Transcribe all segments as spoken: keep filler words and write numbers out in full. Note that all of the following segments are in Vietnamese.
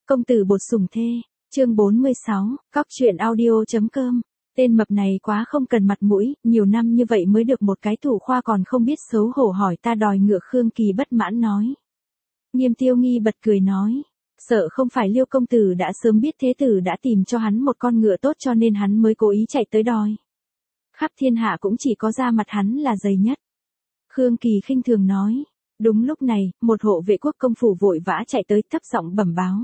Công tử bột sủng thê, chương bốn mươi sáu, cóc truyện audio.com. Tên mập này quá không cần mặt mũi, nhiều năm như vậy mới được một cái thủ khoa còn không biết xấu hổ hỏi ta đòi ngựa. Khương Kỳ bất mãn nói. Nghiêm Tiêu Nghi bật cười nói, sợ không phải Liêu công tử đã sớm biết thế tử đã tìm cho hắn một con ngựa tốt cho nên hắn mới cố ý chạy tới đòi. Khắp thiên hạ cũng chỉ có da mặt hắn là dày nhất. Khương Kỳ khinh thường nói. Đúng lúc này, một hộ vệ quốc công phủ vội vã chạy tới thấp giọng bẩm báo.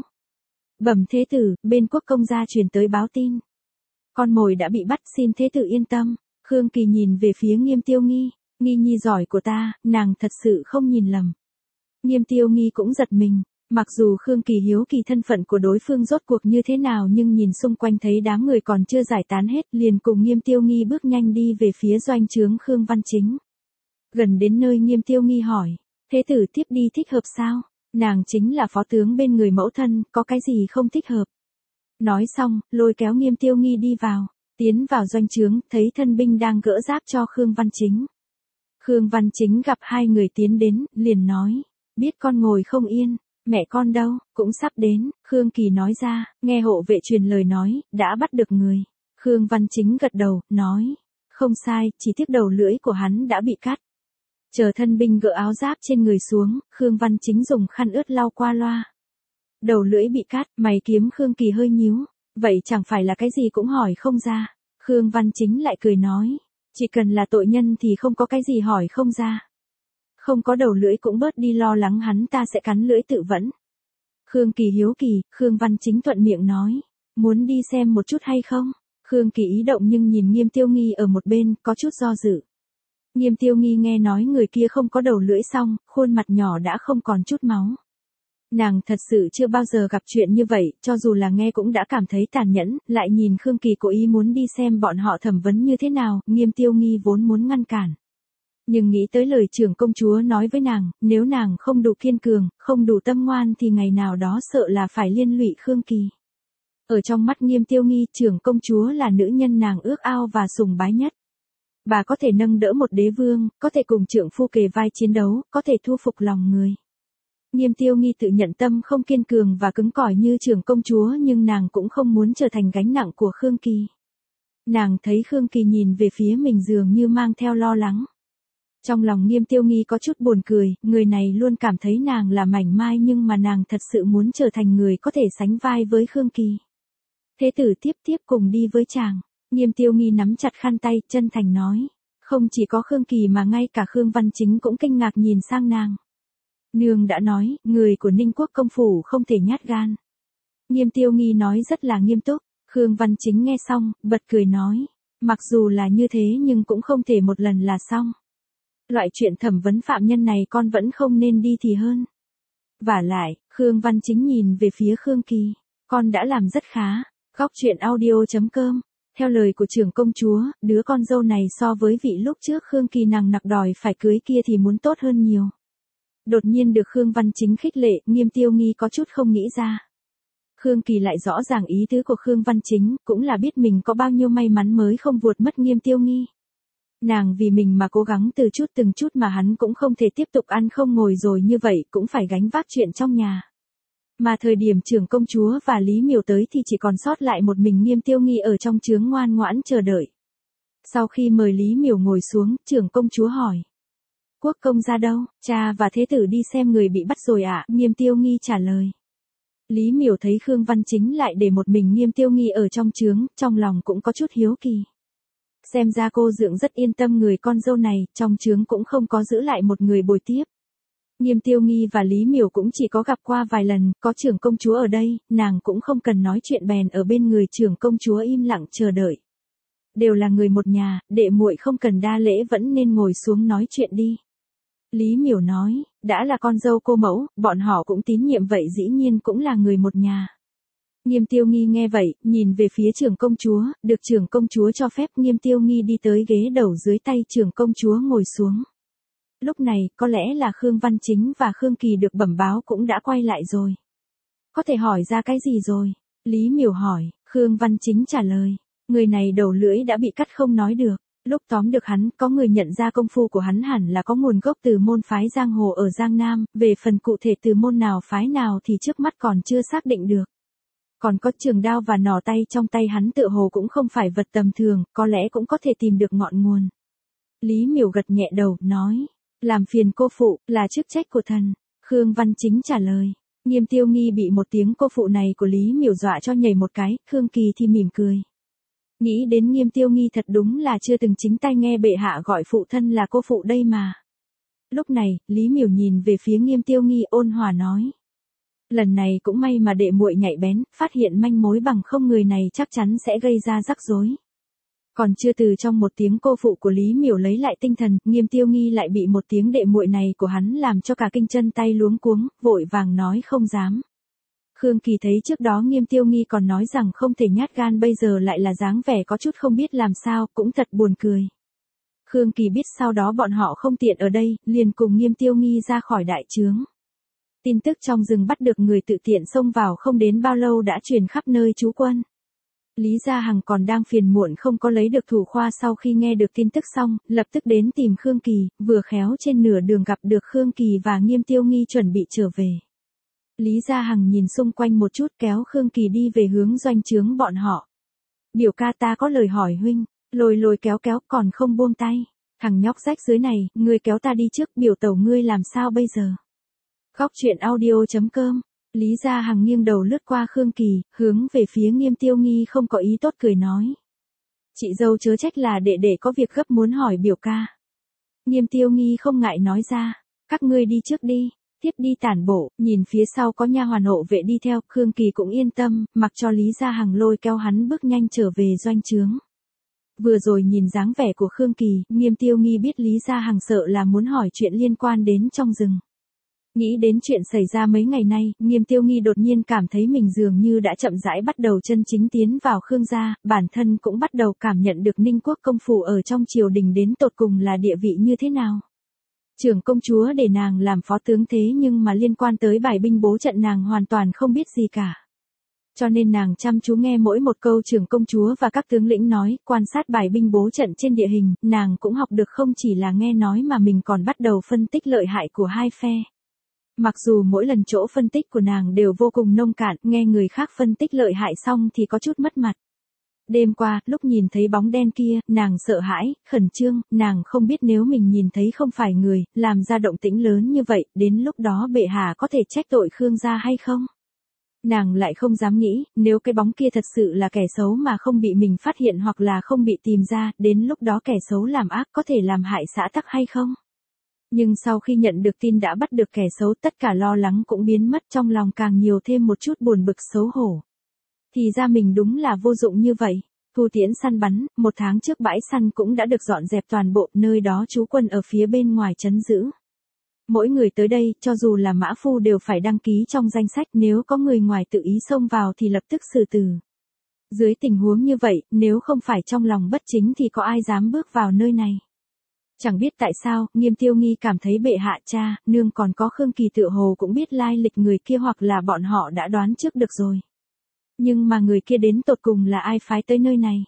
Bẩm thế tử, bên quốc công gia truyền tới báo tin. Con mồi đã bị bắt, xin thế tử yên tâm. Khương Kỳ nhìn về phía Nghiêm Tiêu Nghi, Nghi nhi giỏi của ta, nàng thật sự không nhìn lầm. Nghiêm Tiêu Nghi cũng giật mình, mặc dù Khương Kỳ hiếu kỳ thân phận của đối phương rốt cuộc như thế nào nhưng nhìn xung quanh thấy đám người còn chưa giải tán hết liền cùng Nghiêm Tiêu Nghi bước nhanh đi về phía doanh trướng Khương Văn Chính. Gần đến nơi Nghiêm Tiêu Nghi hỏi, thế tử tiếp đi thích hợp sao? Nàng chính là phó tướng bên người mẫu thân, có cái gì không thích hợp? Nói xong, lôi kéo Nghiêm Tiêu Nghi đi vào, tiến vào doanh trướng, thấy thân binh đang gỡ giáp cho Khương Văn Chính. Khương Văn Chính gặp hai người tiến đến, liền nói, biết con ngồi không yên, mẹ con đâu, cũng sắp đến. Khương Kỳ nói ra, nghe hộ vệ truyền lời nói, đã bắt được người. Khương Văn Chính gật đầu, nói, không sai, chỉ tiếc đầu lưỡi của hắn đã bị cắt. Chờ thân binh gỡ áo giáp trên người xuống, Khương Văn Chính dùng khăn ướt lau qua loa. Đầu lưỡi bị cắt, mày kiếm Khương Kỳ hơi nhíu, vậy chẳng phải là cái gì cũng hỏi không ra. Khương Văn Chính lại cười nói, chỉ cần là tội nhân thì không có cái gì hỏi không ra. Không có đầu lưỡi cũng bớt đi lo lắng hắn ta sẽ cắn lưỡi tự vẫn. Khương Kỳ hiếu kỳ, Khương Văn Chính thuận miệng nói, muốn đi xem một chút hay không? Khương Kỳ ý động nhưng nhìn Nghiêm Tiêu Nghi ở một bên, có chút do dự. Nghiêm Tiêu Nghi nghe nói người kia không có đầu lưỡi xong, khuôn mặt nhỏ đã không còn chút máu. Nàng thật sự chưa bao giờ gặp chuyện như vậy, cho dù là nghe cũng đã cảm thấy tàn nhẫn, lại nhìn Khương Kỳ cố ý muốn đi xem bọn họ thẩm vấn như thế nào, Nghiêm Tiêu Nghi vốn muốn ngăn cản. Nhưng nghĩ tới lời trưởng công chúa nói với nàng, nếu nàng không đủ kiên cường, không đủ tâm ngoan thì ngày nào đó sợ là phải liên lụy Khương Kỳ. Ở trong mắt Nghiêm Tiêu Nghi, trưởng công chúa là nữ nhân nàng ước ao và sùng bái nhất. Bà có thể nâng đỡ một đế vương, có thể cùng trượng phu kề vai chiến đấu, có thể thu phục lòng người. Nghiêm Tiêu Nghi tự nhận tâm không kiên cường và cứng cỏi như trưởng công chúa nhưng nàng cũng không muốn trở thành gánh nặng của Khương Kỳ. Nàng thấy Khương Kỳ nhìn về phía mình dường như mang theo lo lắng. Trong lòng Nghiêm Tiêu Nghi có chút buồn cười, người này luôn cảm thấy nàng là mảnh mai nhưng mà nàng thật sự muốn trở thành người có thể sánh vai với Khương Kỳ. Thế tử tiếp tiếp cùng đi với chàng. Nghiêm Tiêu Nghi nắm chặt khăn tay, chân thành nói. Không chỉ có Khương Kỳ mà ngay cả Khương Văn Chính cũng kinh ngạc nhìn sang nàng. Nương đã nói, người của Ninh Quốc công phủ không thể nhát gan. Nghiêm Tiêu Nghi nói rất là nghiêm túc. Khương Văn Chính nghe xong, bật cười nói. Mặc dù là như thế nhưng cũng không thể một lần là xong. Loại chuyện thẩm vấn phạm nhân này con vẫn không nên đi thì hơn. Vả lại, Khương Văn Chính nhìn về phía Khương Kỳ. Con đã làm rất khá. Góc truyện audio.com. Theo lời của trưởng công chúa, đứa con dâu này so với vị lúc trước Khương Kỳ nàng nặc đòi phải cưới kia thì muốn tốt hơn nhiều. Đột nhiên được Khương Văn Chính khích lệ, Nghiêm Tiêu Nghi có chút không nghĩ ra. Khương Kỳ lại rõ ràng ý tứ của Khương Văn Chính, cũng là biết mình có bao nhiêu may mắn mới không vuột mất Nghiêm Tiêu Nghi. Nàng vì mình mà cố gắng từ chút từng chút mà hắn cũng không thể tiếp tục ăn không ngồi rồi như vậy cũng phải gánh vác chuyện trong nhà. Mà thời điểm trưởng công chúa và Lý Miểu tới thì chỉ còn sót lại một mình Nghiêm Tiêu Nghi ở trong chướng ngoan ngoãn chờ đợi. Sau khi mời Lý Miểu ngồi xuống, trưởng công chúa hỏi. Quốc công ra đâu? Cha và thế tử đi xem người bị bắt rồi ạ, à? Nghiêm Tiêu Nghi trả lời. Lý Miểu thấy Khương Văn Chính lại để một mình Nghiêm Tiêu Nghi ở trong chướng, trong lòng cũng có chút hiếu kỳ. Xem ra cô dượng rất yên tâm người con dâu này, trong chướng cũng không có giữ lại một người bồi tiếp. Nghiêm Tiêu Nghi và Lý Miểu cũng chỉ có gặp qua vài lần, có trưởng công chúa ở đây, nàng cũng không cần nói chuyện bèn ở bên người trưởng công chúa im lặng chờ đợi. Đều là người một nhà, đệ muội không cần đa lễ vẫn nên ngồi xuống nói chuyện đi. Lý Miểu nói, đã là con dâu cô mẫu, bọn họ cũng tín nhiệm vậy dĩ nhiên cũng là người một nhà. Nghiêm Tiêu Nghi nghe vậy, nhìn về phía trưởng công chúa, được trưởng công chúa cho phép Nghiêm Tiêu Nghi đi tới ghế đầu dưới tay trưởng công chúa ngồi xuống. Lúc này, có lẽ là Khương Văn Chính và Khương Kỳ được bẩm báo cũng đã quay lại rồi. Có thể hỏi ra cái gì rồi? Lý Miểu hỏi, Khương Văn Chính trả lời. Người này đầu lưỡi đã bị cắt không nói được. Lúc tóm được hắn, có người nhận ra công phu của hắn hẳn là có nguồn gốc từ môn phái giang hồ ở Giang Nam, về phần cụ thể từ môn nào phái nào thì trước mắt còn chưa xác định được. Còn có trường đao và nỏ tay trong tay hắn tựa hồ cũng không phải vật tầm thường, có lẽ cũng có thể tìm được ngọn nguồn. Lý Miểu gật nhẹ đầu, nói, làm phiền cô phụ, là chức trách của thần. Khương Văn Chính trả lời. Nghiêm Tiêu Nghi bị một tiếng cô phụ này của Lý Miểu dọa cho nhảy một cái, Khương Kỳ thì mỉm cười. Nghĩ đến Nghiêm Tiêu Nghi thật đúng là chưa từng chính tay nghe bệ hạ gọi phụ thân là cô phụ đây mà. Lúc này, Lý Miểu nhìn về phía Nghiêm Tiêu Nghi ôn hòa nói. Lần này cũng may mà đệ muội nhạy bén, phát hiện manh mối, bằng không người này chắc chắn sẽ gây ra rắc rối. Còn chưa từ trong một tiếng cô phụ của Lý Miểu lấy lại tinh thần, Nghiêm Tiêu Nghi lại bị một tiếng đệ muội này của hắn làm cho cả kinh chân tay luống cuống, vội vàng nói không dám. Khương Kỳ thấy trước đó Nghiêm Tiêu Nghi còn nói rằng không thể nhát gan, bây giờ lại là dáng vẻ có chút không biết làm sao, cũng thật buồn cười. Khương Kỳ biết sau đó bọn họ không tiện ở đây, liền cùng Nghiêm Tiêu Nghi ra khỏi đại trướng. Tin tức trong rừng bắt được người tự tiện xông vào không đến bao lâu đã truyền khắp nơi trú quân. Lý Gia Hằng còn đang phiền muộn không có lấy được thủ khoa, sau khi nghe được tin tức xong, lập tức đến tìm Khương Kỳ, vừa khéo trên nửa đường gặp được Khương Kỳ và Nghiêm Tiêu Nghi chuẩn bị trở về. Lý Gia Hằng nhìn xung quanh một chút kéo Khương Kỳ đi về hướng doanh trướng bọn họ. Biểu ca ta có lời hỏi huynh, lôi lôi kéo kéo còn không buông tay. Thằng nhóc rách dưới này, ngươi kéo ta đi trước, biểu tẩu ngươi làm sao bây giờ? Góc truyện audio chấm com. Lý Gia Hằng nghiêng đầu lướt qua Khương Kỳ, hướng về phía Nghiêm Tiêu Nghi không có ý tốt cười nói. Chị dâu chớ trách, là đệ đệ có việc gấp muốn hỏi biểu ca. Nghiêm Tiêu Nghi không ngại nói ra, các ngươi đi trước đi, tiếp đi tản bộ, nhìn phía sau có nha hoàn hộ vệ đi theo, Khương Kỳ cũng yên tâm, mặc cho Lý Gia Hằng lôi kéo hắn bước nhanh trở về doanh trướng. Vừa rồi nhìn dáng vẻ của Khương Kỳ, Nghiêm Tiêu Nghi biết Lý Gia Hằng sợ là muốn hỏi chuyện liên quan đến trong rừng. Nghĩ đến chuyện xảy ra mấy ngày nay, Nghiêm Tiêu Nghi đột nhiên cảm thấy mình dường như đã chậm rãi bắt đầu chân chính tiến vào Khương gia, bản thân cũng bắt đầu cảm nhận được Ninh Quốc công phủ ở trong triều đình đến tột cùng là địa vị như thế nào. Trưởng công chúa để nàng làm phó tướng, thế nhưng mà liên quan tới bài binh bố trận nàng hoàn toàn không biết gì cả. Cho nên nàng chăm chú nghe mỗi một câu trưởng công chúa và các tướng lĩnh nói, quan sát bài binh bố trận trên địa hình, nàng cũng học được không chỉ là nghe nói mà mình còn bắt đầu phân tích lợi hại của hai phe. Mặc dù mỗi lần chỗ phân tích của nàng đều vô cùng nông cạn, nghe người khác phân tích lợi hại xong thì có chút mất mặt. Đêm qua, lúc nhìn thấy bóng đen kia, nàng sợ hãi, khẩn trương, nàng không biết nếu mình nhìn thấy không phải người, làm ra động tĩnh lớn như vậy, đến lúc đó bệ hạ có thể trách tội Khương gia hay không? Nàng lại không dám nghĩ, nếu cái bóng kia thật sự là kẻ xấu mà không bị mình phát hiện hoặc là không bị tìm ra, đến lúc đó kẻ xấu làm ác có thể làm hại xã tắc hay không? Nhưng sau khi nhận được tin đã bắt được kẻ xấu, tất cả lo lắng cũng biến mất, trong lòng càng nhiều thêm một chút buồn bực xấu hổ. Thì ra mình đúng là vô dụng như vậy. Thu tiễn săn bắn, một tháng trước bãi săn cũng đã được dọn dẹp toàn bộ, nơi đó trú quân ở phía bên ngoài trấn giữ. Mỗi người tới đây, cho dù là mã phu đều phải đăng ký trong danh sách, nếu có người ngoài tự ý xông vào thì lập tức xử tử. Dưới tình huống như vậy, nếu không phải trong lòng bất chính thì có ai dám bước vào nơi này. Chẳng biết tại sao, Nghiêm Tiêu Nghi cảm thấy bệ hạ, cha, nương còn có Khương Kỳ tựa hồ cũng biết lai lịch người kia, hoặc là bọn họ đã đoán trước được rồi. Nhưng mà người kia đến tột cùng là ai phái tới nơi này?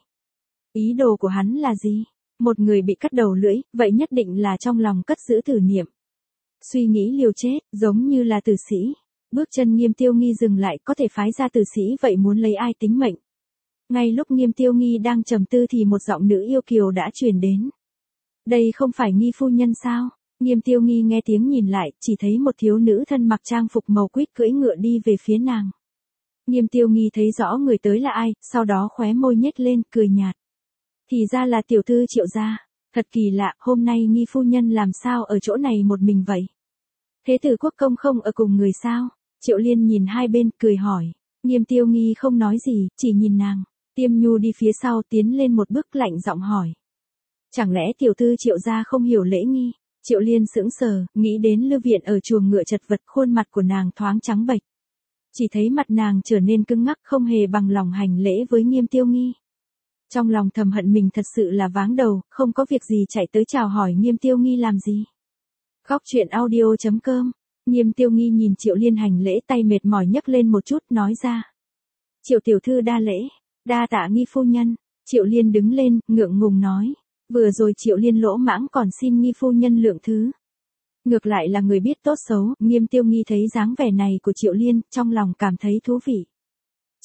Ý đồ của hắn là gì? Một người bị cắt đầu lưỡi, vậy nhất định là trong lòng cất giữ tử niệm. Suy nghĩ liều chết, giống như là tử sĩ. Bước chân Nghiêm Tiêu Nghi dừng lại, có thể phái ra tử sĩ, vậy muốn lấy ai tính mệnh? Ngay lúc Nghiêm Tiêu Nghi đang trầm tư thì một giọng nữ yêu kiều đã truyền đến. Đây không phải Nghi phu nhân sao? Nghiêm Tiêu Nghi nghe tiếng nhìn lại, chỉ thấy một thiếu nữ thân mặc trang phục màu quýt cưỡi ngựa đi về phía nàng. Nghiêm Tiêu Nghi thấy rõ người tới là ai, sau đó khóe môi nhếch lên, cười nhạt. Thì ra là tiểu thư Triệu gia. Thật kỳ lạ, hôm nay Nghi phu nhân làm sao ở chỗ này một mình vậy? Thế tử quốc công không ở cùng người sao? Triệu Liên nhìn hai bên, cười hỏi. Nghiêm Tiêu Nghi không nói gì, chỉ nhìn nàng. Tiêm Nhu đi phía sau tiến lên một bước, lạnh giọng hỏi. Chẳng lẽ tiểu thư Triệu gia không hiểu lễ nghi? Triệu Liên sững sờ, nghĩ đến Lưu Viện ở chuồng ngựa chật vật, khuôn mặt của nàng thoáng trắng bệch. Chỉ thấy mặt nàng trở nên cứng ngắc, không hề bằng lòng hành lễ với Nghiêm Tiêu Nghi. Trong lòng thầm hận mình thật sự là váng đầu, không có việc gì chạy tới chào hỏi Nghiêm Tiêu Nghi làm gì. Góc truyện audio chấm com. Nghiêm Tiêu Nghi nhìn Triệu Liên hành lễ, tay mệt mỏi nhấc lên một chút, nói ra. Triệu tiểu thư đa lễ, đa tạ Nghi phu nhân. Triệu Liên đứng lên, ngượng ngùng nói. Vừa rồi Triệu Liên lỗ mãng còn xin Nghi phu nhân lượng thứ. Ngược lại là người biết tốt xấu, Nghiêm Tiêu Nghi thấy dáng vẻ này của Triệu Liên, trong lòng cảm thấy thú vị.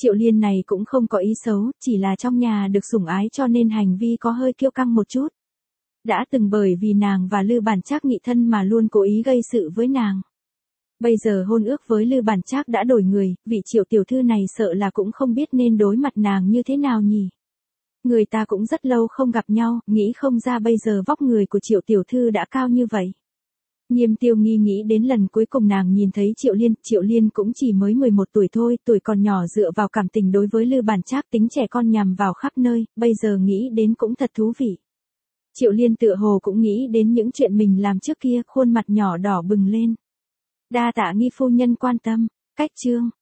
Triệu Liên này cũng không có ý xấu, chỉ là trong nhà được sủng ái cho nên hành vi có hơi kiêu căng một chút. Đã từng bởi vì nàng và Lư Bản Trác nghị thân mà luôn cố ý gây sự với nàng. Bây giờ hôn ước với Lư Bản Trác đã đổi người, vị Triệu tiểu thư này sợ là cũng không biết nên đối mặt nàng như thế nào nhỉ. Người ta cũng rất lâu không gặp nhau, nghĩ không ra bây giờ vóc người của Triệu tiểu thư đã cao như vậy. Nghiêm Tiêu Nghi nghĩ đến lần cuối cùng nàng nhìn thấy Triệu Liên, Triệu Liên cũng chỉ mới mười một tuổi thôi, tuổi còn nhỏ dựa vào cảm tình đối với Lư Bản Trác tính trẻ con nhằm vào khắp nơi, bây giờ nghĩ đến cũng thật thú vị. Triệu Liên tựa hồ cũng nghĩ đến những chuyện mình làm trước kia, khuôn mặt nhỏ đỏ bừng lên. Đa tạ Nghi phu nhân quan tâm, cách chương.